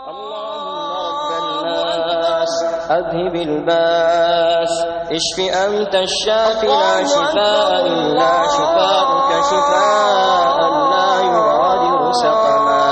أذهب الباس اشف أنت الشافي لا شفاء إلا شفاءك شفاء لا يغادر سقما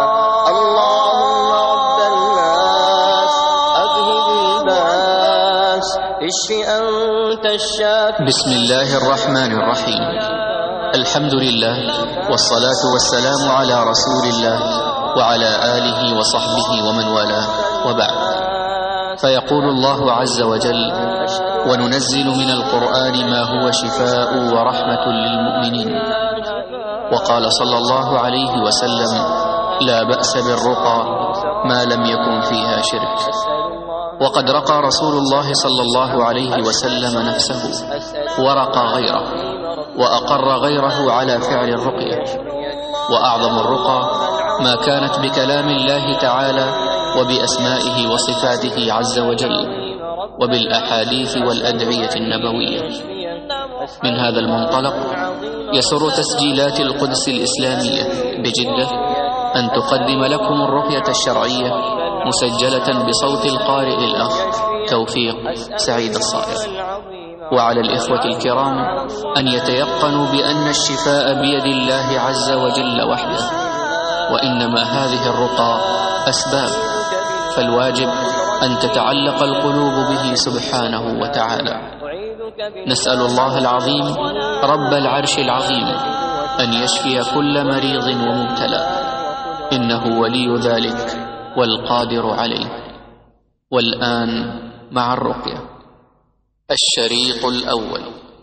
اللهم رب الناس أذهب الباس اشف أنت الشافي. بسم الله الرحمن الرحيم. الحمد لله والصلاة والسلام على رسول الله وعلى آله وصحبه ومن والاه، وبعد. فيقول الله عز وجل: وننزل من القرآن ما هو شفاء ورحمة للمؤمنين. وقال صلى الله عليه وسلم: لا بأس بالرقى ما لم يكن فيها شرك. وقد رقى رسول الله صلى الله عليه وسلم نفسه ورقى غيره وأقر غيره على فعل الرقية. وأعظم الرقى ما كانت بكلام الله تعالى وبأسمائه وصفاته عز وجل وبالأحاديث والأدعية النبوية. من هذا المنطلق يسر تسجيلات القدس الإسلامية بجدة أن تقدم لكم الرقية الشرعية مسجلة بصوت القارئ الأخ توفيق سعيد الصائغ. وعلى الإخوة الكرام أن يتيقنوا بأن الشفاء بيد الله عز وجل وحده، وإنما هذه الرقى أسباب، فالواجب أن تتعلق القلوب به سبحانه وتعالى. نسأل الله العظيم رب العرش العظيم أن يشفي كل مريض ومبتلى، إنه ولي ذلك والقادر عليه. والآن مع الرقية. الشريط الأول.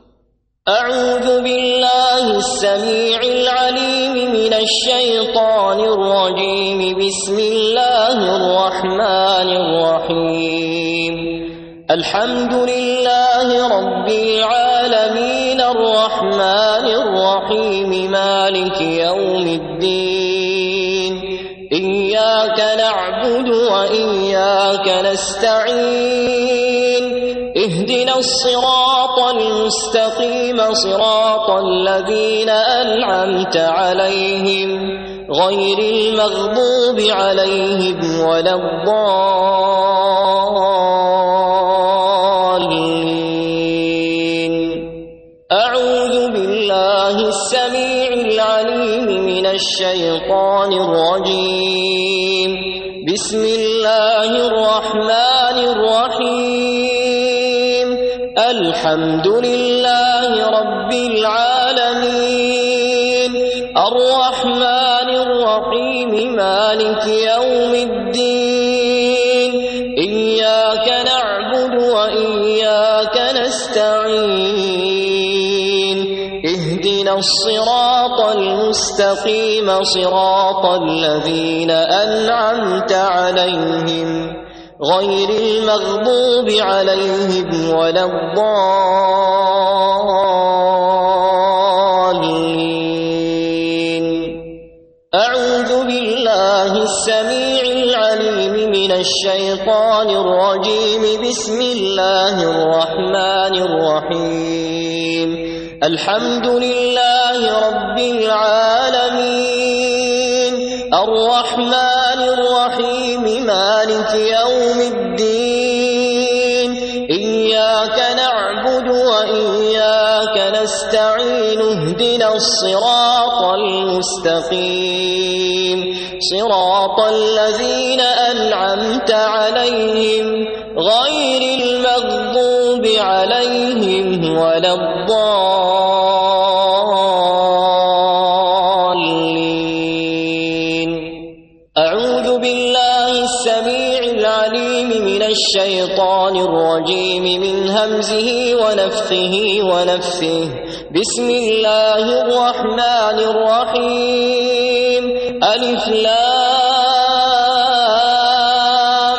أعوذ بالله السميع العليم من الشيطان الرجيم. بسم الله الرحمن الرحيم. الحمد لله رب العالمين الرحمن الرحيم مالك يوم الدين. إياك نعبد وإياك نستعين. اهدنا الصراط المستقيم صراط الذين أنعمت عليهم غير المغضوب عليهم ولا الضالين. أعوذ بالله السميع العليم من الشيطان الرجيم. بسم الله الرحمن الرحيم. الحمد لله رب العالمين الرحمن الرحيم مالك يوم الدين. إياك نعبد وإياك نستعين. اهدنا الصراط المستقيم صراط الذين أنعمت عليهم غير المغضوب عليهم ولا الضالين. أعوذ بالله السميع العليم من الشيطان الرجيم. بسم الله الرحمن الرحيم. الحمد لله رب العالمين الرحمن الرحيم مالك يوم الدين. إياك نعبد وإياك نستعين. اهدنا الصراط المستقيم صراط الذين أنعمت عليهم غير المغضوب عليهم ولا الضالين. أعوذ بالله السميع العليم من الشيطان الرجيم من همزه ونفخه ونفثه. بسم الله الرحمن الرحيم. ألف لام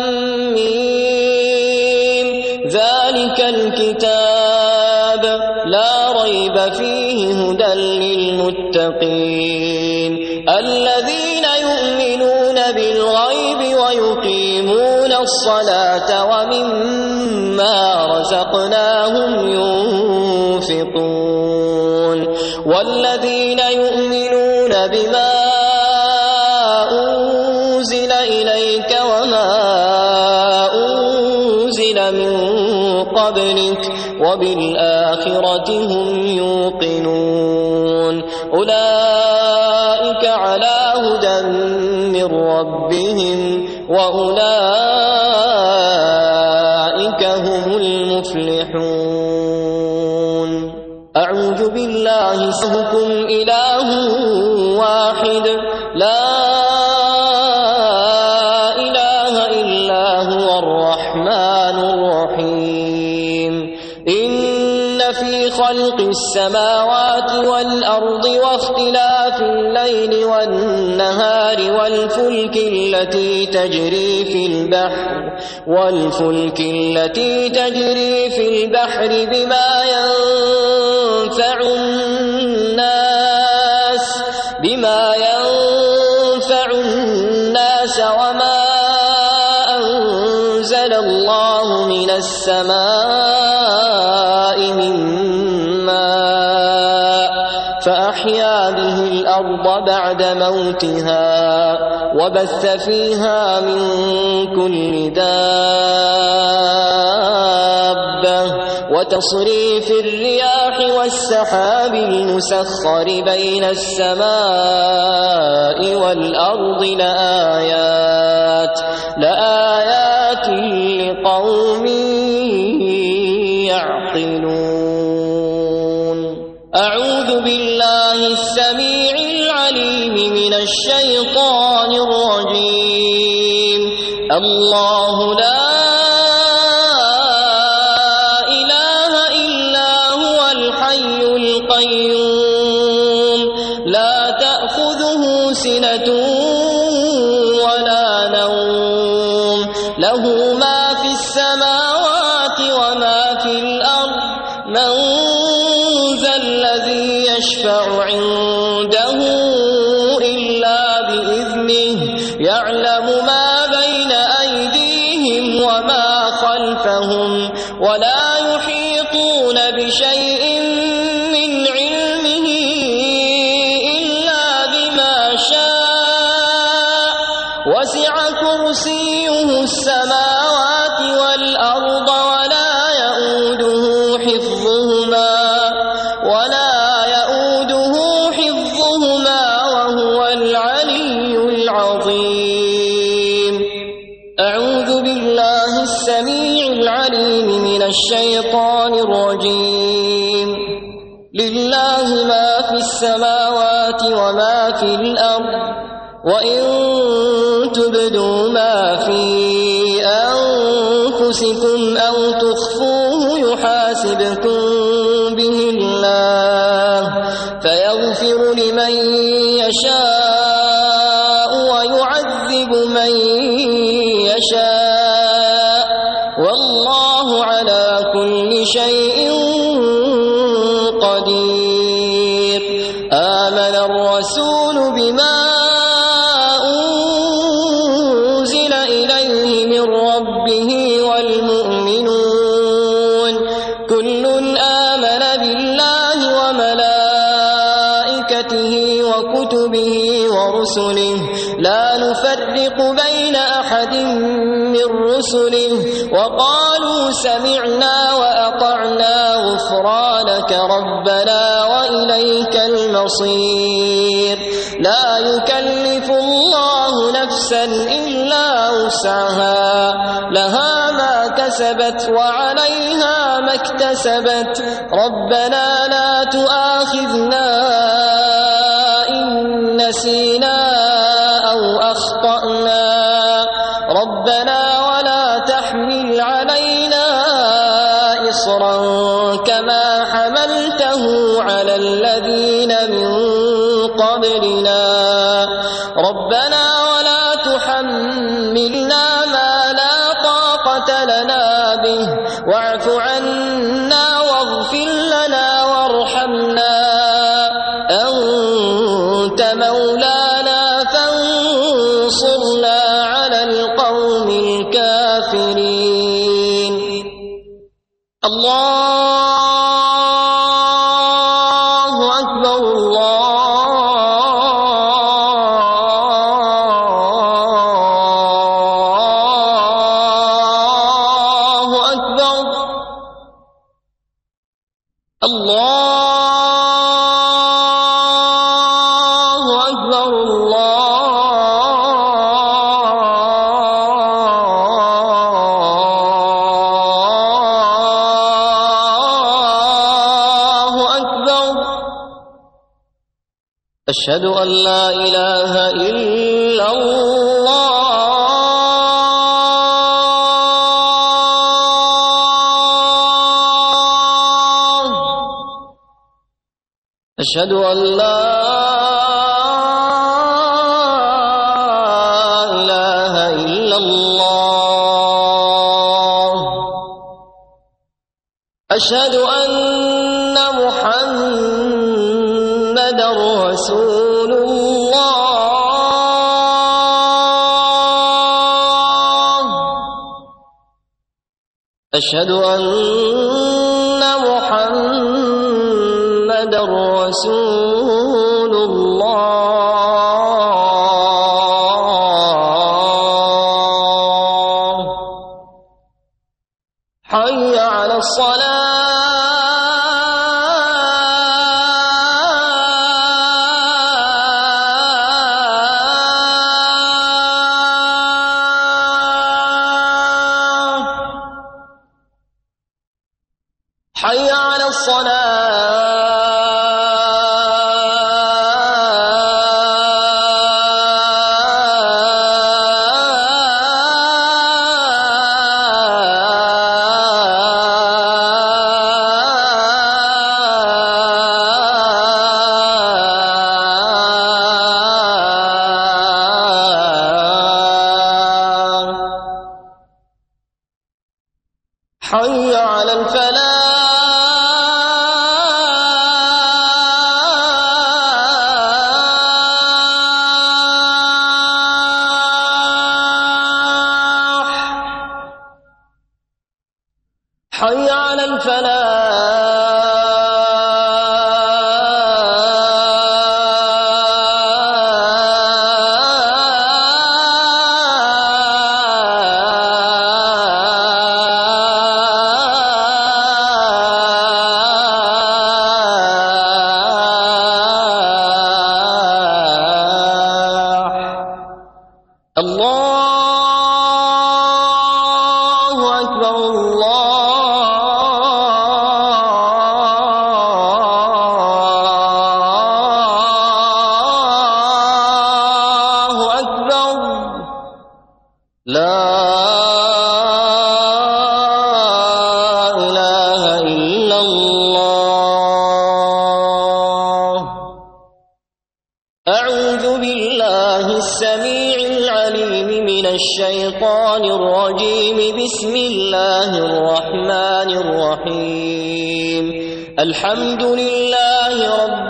ميم. ذلك الكتاب لا ريب فيه هدى للمتقين الذين يؤمنون بالغيب ويقيمون الصلاة ومما رزقناهم ينفقون. والذين يؤمنون بما أنزل إليك وما أنزل من قبلك وبالآخرة هم يوقنون أولئك على هدى من ربهم وأولئك هم المفلحون أعوذ بالله سبكم إله واحد لا إله إلا هو الرحمن الرحيم إن في خلق السماوات والأرض واختلاف الليل والنهار والفلك التي تجري في البحر بما ينفع الناس وما أنزل الله من السماء من ماء فأحيا به الأرض بعد موتها وبث فيها من كل دابة وتصريف الرياح والسحاب المسخر بين السماء والأرض لآيات لقوم يعقلون أعوذ بالله السميع العليم من الشيطان الرجيم الله لا إله إلا هو الحي القيوم لا تأخذه سنة ولا نوم له ما في السماوات وما في الأرض من ذا الذي يشفع عنده إلا بإذنه يعلم ما بين أيديهم وما خلفهم ولا يحيطون بشيء من علمه إلا بما شاء وسع كرسيه السماوات والأرض ولا يؤوده حفظهما وهو العلي العظيم أعوذ بالله السميع العليم من الشيطان الرجيم لله ما في السماوات وما في الأرض وإن تبدوا ما في أنفسكم أو تخفوه يحاسبكم به الله فيغفر لمن يشاء ويعذب من يشاء والله على كل شيء قدير آمن الرسول بما أنزل إليه من ربه والمؤمنون كل آمن بالله وملائكته وكتبه ورسله لا نفرق بين أحد من رسله وقالوا سمعنا وأطعنا غفرانك ربنا وإليك المصير لا يكلف الله نفسا إلا وسعها لها ما كسبت وعليها ما اكتسبت ربنا لا تؤاخذنا إن نسينا أو أخطأنا ربنا ولا تحمل علينا إصرا كما حملته على الذين من قبلنا ربنا ولا تحملنا ما لا طاقة لنا به واعف عنا واغفر لنا وارحمنا أنت مولانا فانصرنا على القوم الكافرين الله أكبر أشهد أن لا إله إلا الله أشهد أن لا إله إلا الله أشهد أن محمدا رسول الله أشهد أن محمدا رسول الله حي على حي على حي على الفلاح حي على الله أكبر الله أكبر لا إله إلا الله أعوذ بالله السميع العليم من الشيطان الرجيم بسم الله الرحمن الرحيم الحمد لله رب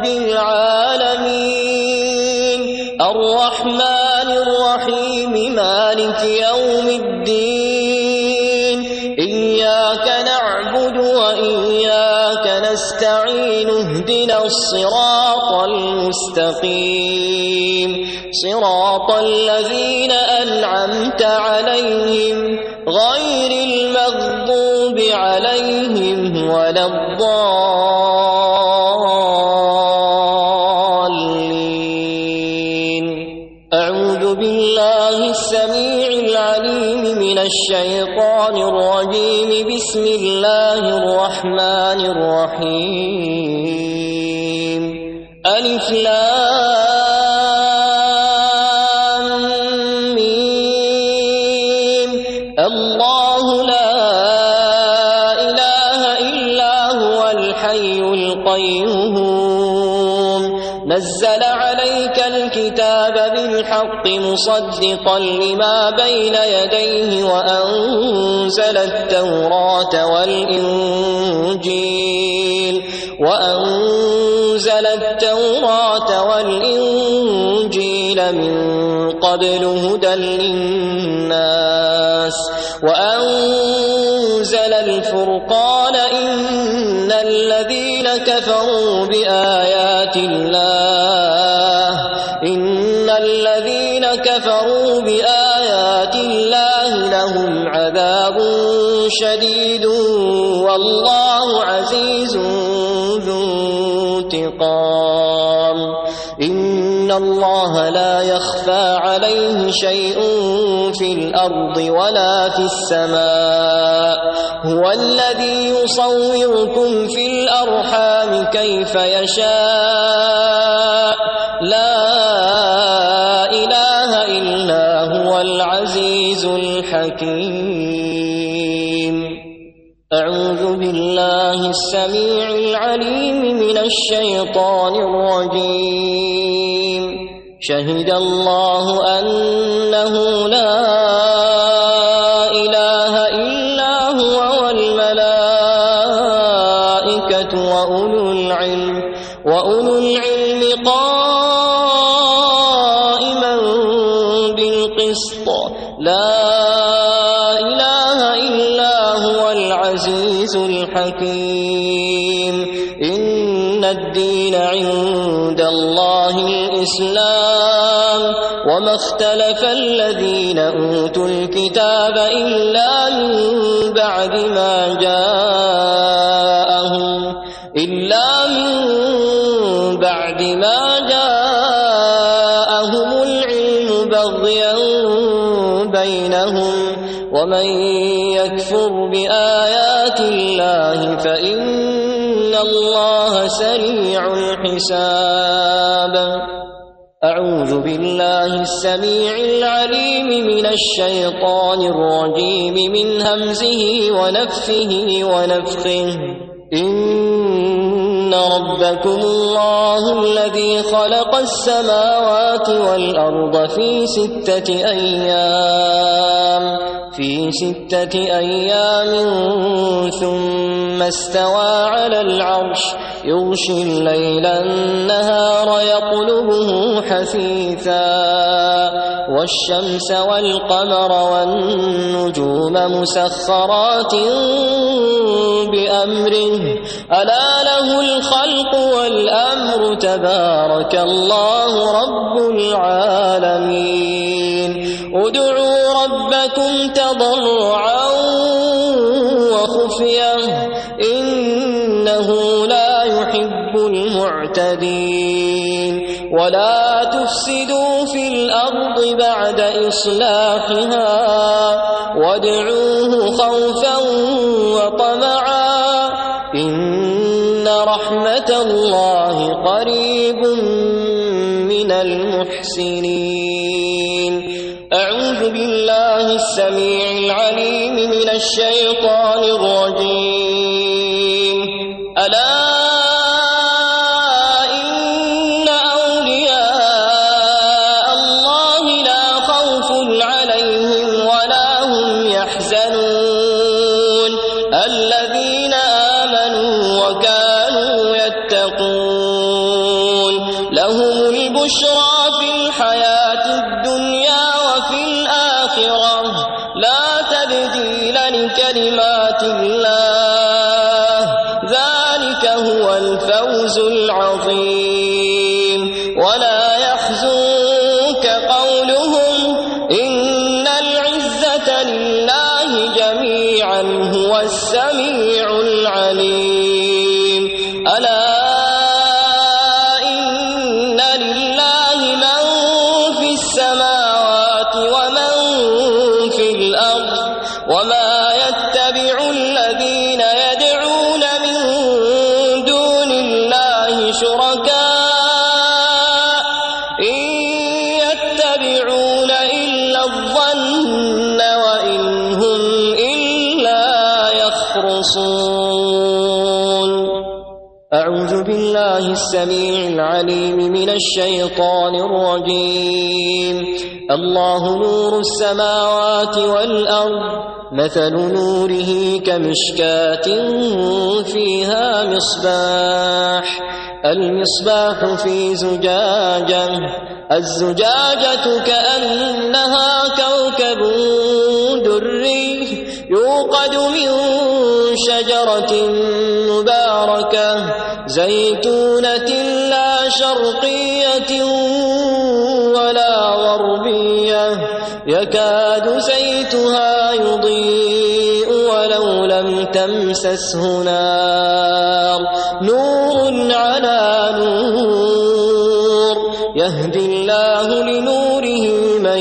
العالمين الرحمن الرحيم مالك يوم الدين إياك نعبد وإياك نستعين اهدنا الصراط المستقيم صراط الذين أنعمت عليهم غير المغضوب عليهم ولا الضالين أعوذ بالله السميع العليم من الشيطان الرجيم بسم الله الرحمن الرحيم ألف لام ميم الله لا إله إلا هو الحي القيوم نزل عليك الكتاب بالحق مصدقا لما بين يديه وأنزل التوراة والإنجيل من قبل هدى للناس وأنزل الفرقان إن الذين كفروا بآيات الله لهم عذاب شديد والله عزيز ذو انتقام إن الله لا يخفى عليه شيء في الأرض ولا في السماء هو الذي يصوركم في الأرحام كيف يشاء لا إله إلا هو العزيز الحكيم. أعوذ بالله السميع العليم من الشيطان الرجيم. شهد الله أنه لا إله إلا هو والملائكة وأولو العلم قائما بالقسط. لا إله إلا هو العزيز الحكيم. إن الدين عند الله الإسلام وما اختلف الذين أوتوا الكتاب إلا من بعد ما جاءهم العلم بغيا بينهم. ومن يكفر بآيات الله فإن الله سريع الحساب. أعوذ بالله السميع العليم من الشيطان الرجيم من همزه ونفثه ونفخه. إن ربكم الله الذي خلق السماوات والأرض في 6 أيام ثم استوى على العرش يغشي الليل النهار يطلبه حثيثا والشمس والقمر والنجوم مسخرات بأمره ألا له الخلق والأمر تبارك الله رب العالمين. ادعوا ربكم تضرعا وخفيا إنه لا يحب المعتدين. ولا تفسدوا في الأرض بعد إصلاحها وادعوه خوفا وطمعا إن رحمة الله قريب من المحسنين. أعوذ بالله السميع العليم من الشيطان الرجيم. ألا إن أولياء الله لا خوف عليهم ولا هم يحزنون الذين آمنوا وكانوا يتقون. لهم البشرى في الحياة الدنيا وفي الآخرة لا تبديل لكلمات الله ذلك هو الفوز العظيم. ولا يحزنك قولهم إن العزة لله جميعا هو السميع العليم. ألا إن لله من في السماوات ومن في الأرض وما يتبع الذين يدعون من دون الله شركاء إن يتبعون إلا الظن وإن هم إلا يخرصون. أعوذ بالله السميع العليم من الشيطان الرجيم. الله نور السماوات والأرض مثل نوره كمشكاة فيها مصباح. المصباح في زجاجة الزجاجة كأنها كوكب دري يوقد من شجرة مباركة زيتونة لا شرقية ولا غربية يكاد زيتها يضيء ولو لم تمسسه نار نور على نور يهدي الله لنوره من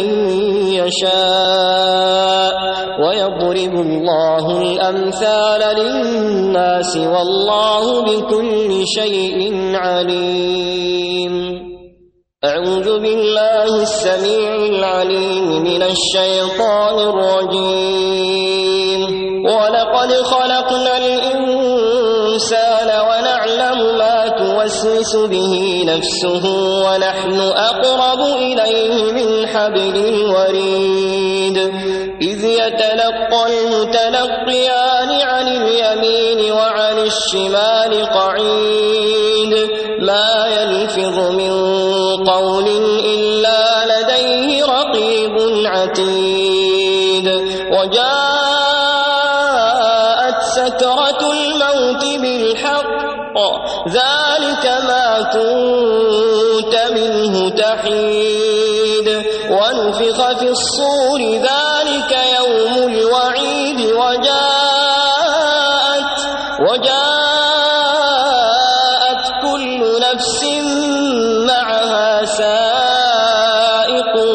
يشاء ويضرب الله الأمثال للناس والله بكل شيء عليم. أعوذ بالله السميع العليم من الشيطان الرجيم. ولقد خلقنا الإنسان ونعلم ما توسوس به نفسه ونحن أقرب إليه من حبل الوريد. إذ يتلقى المتلقيان عن اليمين وعن الشمال قعيد. ما يلفظ من قول إلا لديه رقيب عتيد. وجاءت سكرة الموت بالحق ذلك ما كنت منه تحيد. ونفخ في الصور ذلك يوم الوعيد. وجاءت كل نفس معها سائق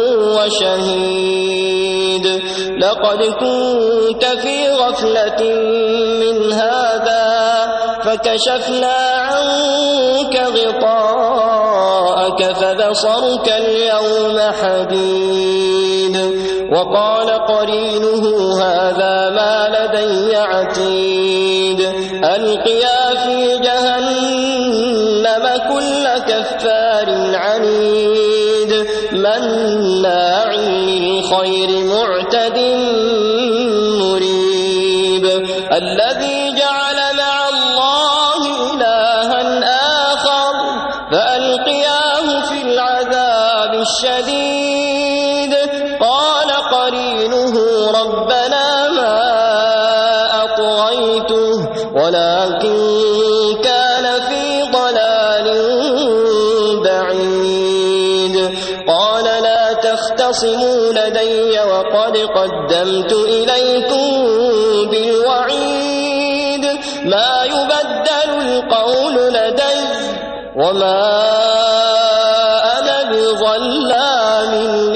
وشهيد. لقد كنت في غفلة من هذا فكشفنا عنك غطاءك فبصرك اليوم حديد. وقال قرينه هذا ما لدي عتيد. ألقيا في جهنم كل كفار عنيد مناع للخير معتد مريب. الذي جعل مع الله إلها آخر فألقياه في العذاب الشديد. قال قرينه ربنا ما أطغيته ولكن كان في ضلال بعيد. قال لا تختصموا لدي وقد قدمت إليكم بالوعيد. ما يبدل القول لدي وما أنا بظلام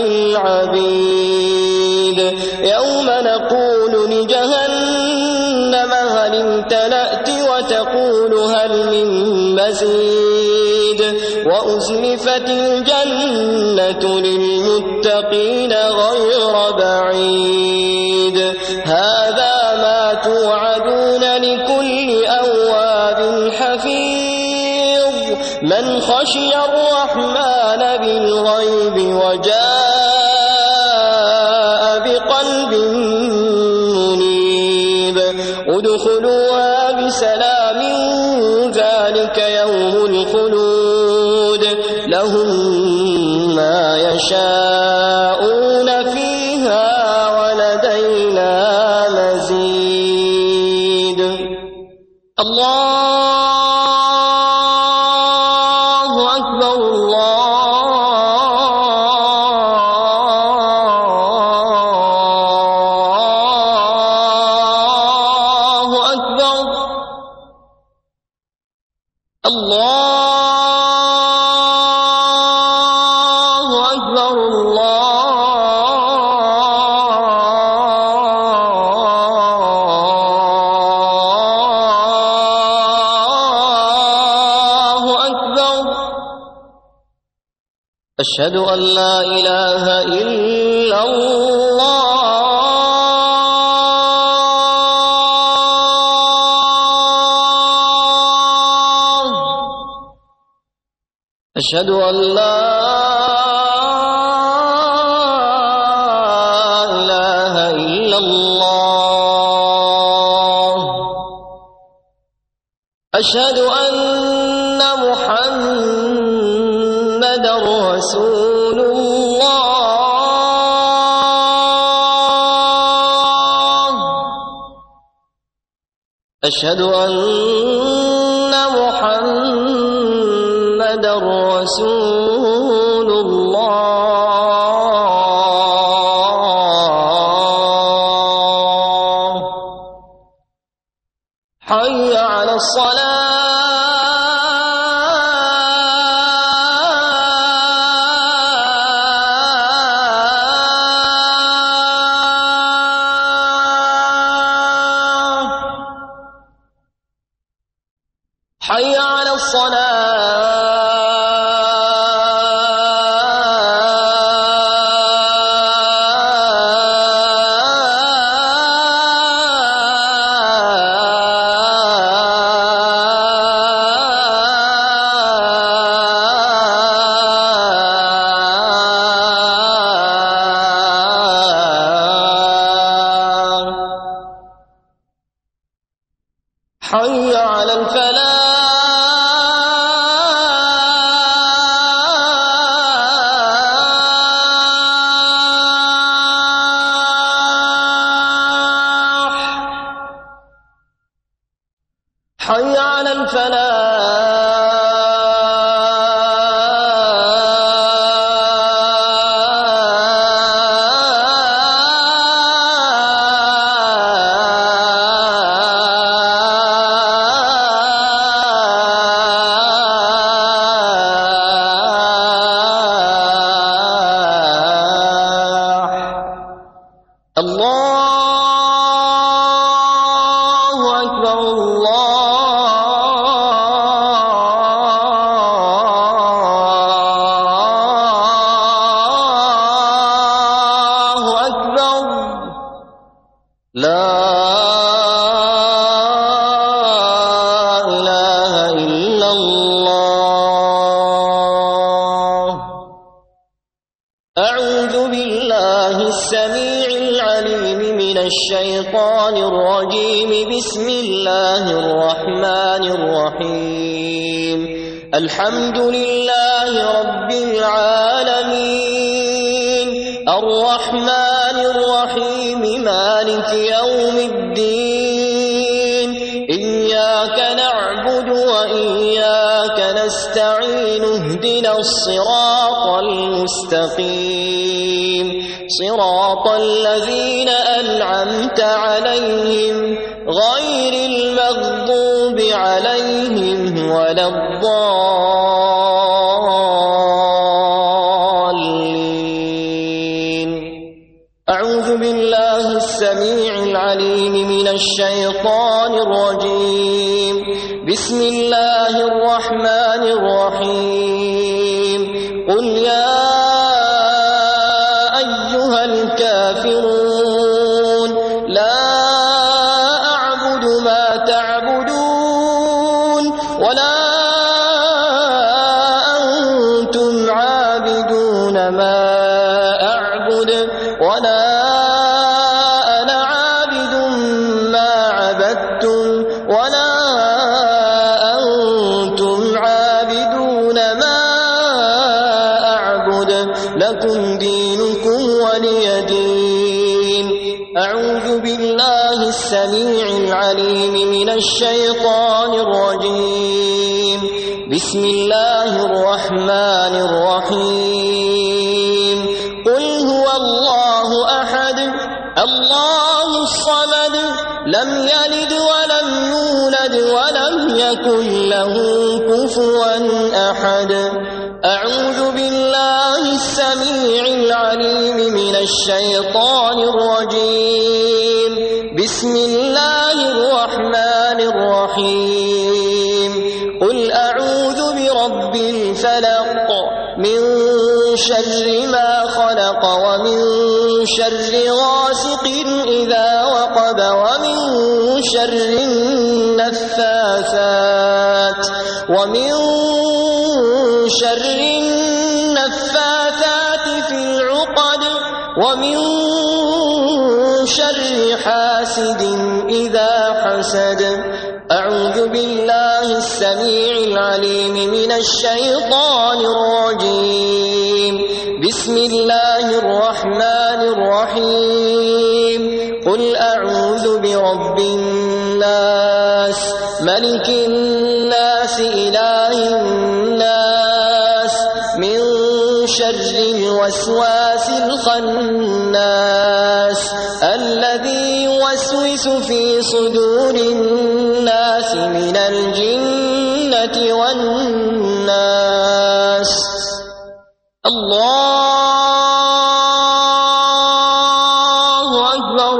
للعبيد. يوم نقول لجهنم هل امتلأت وتقول هل من مزيد. وأزلفت الجنة للمتقين غير بعيد. هذا ما توعدون لكل أواب حفيظ من خشي الرحمن بالغيب وجاء بقلب منيب. ادخلوها بسلام ذلك يوم الخلود. لهم ما يشاءون فيها ولدينا مزيد. الله أكبر. الله أكبر. الله أكبر. الله أكبر. أشهد أن لا إله إلا الله. أشهد أن لا إله إلا الله. أشهد أن محمدا رسول الله. أشهد أن محمدا رسول الله. حي على الصلاة. حي على الصلاة. حي على الفلاح. حي على الله أكبر. الله أكبر. لا إله إلا الله. أعوذ بالله السميع العليم من الشيطان الرجيم. بسم الله الرحمن الرحيم. الحمد لله رب العالمين الرحمن الرحيم مالك يوم الدين. إياك نعبد وإياك نستعين. اهدنا الصراط المستقيم صراط الذين أنعمت عليهم غير المغضوب عليهم ولا الضالين. أعوذ بالله السميع العليم من الشيطان الرجيم. بسم الله الرحمن الرحيم. قل يا أيها الكافرون لا أعبد ما تعبدون ولا أنتم عابدون ما أعبد ولا أنا عابد ما عبدتم ولا أنتم عابدون ما أعبد لكم دينكم ولي دين. أعوذ بالله السميع العليم من الشيطان الرجيم. بسم الله الرحمن الرحيم. قل هو الله أحد الله الصمد لم يلد ولم يولد ولم يكن له كفوا أحد. أعوذ بالله السميع العليم من الشيطان الرجيم. بسم الله الرحمن الرحيم. قل أعوذ برب الفلق من شر ما خلق ومن شر غاسق إذا وقب ومن شر النفاثات في العقد ومن شر حاسد إذا حسد. أعوذ بالله السميع العليم من الشيطان الرجيم. بسم الله الرحمن الرحيم. قل أعوذ برب الناس ملك الناس إله الناس من شر الوسواس الخناس الذي يوسوس في صدور الناس من الجنة والناس. الله أكبر.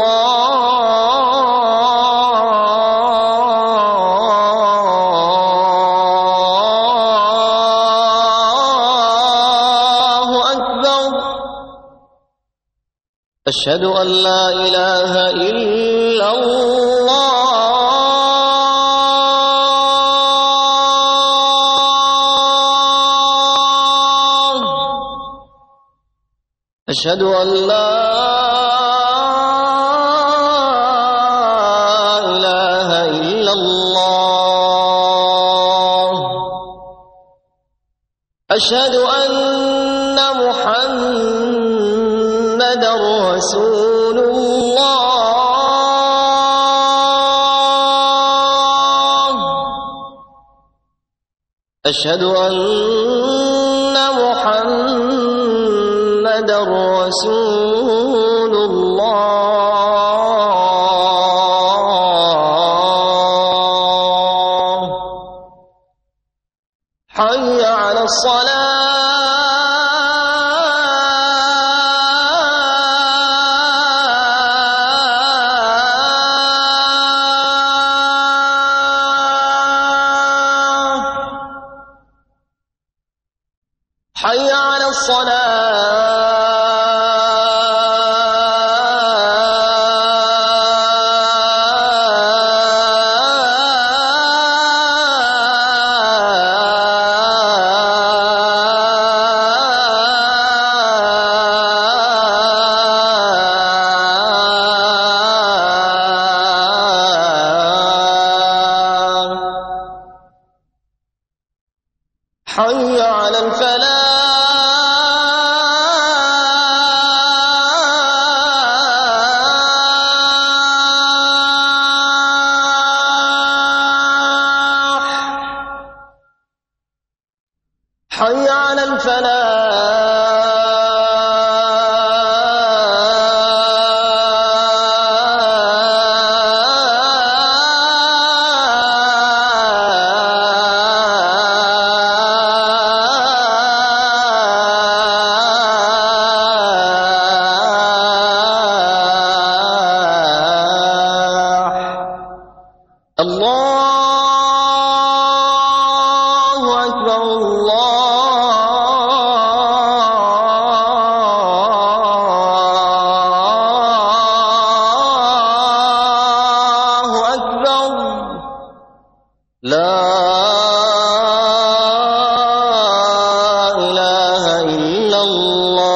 الله أكبر. أشهد أن لا إله إلا الله. أشهد أن لا إله إلا الله. أشهد أن محمدًا رسول الله. أشهد أن محمدًا رسول الله. حي على حي على حي على الفلاح. حي على الله أكبر الله أكبر. لا إله إلا الله.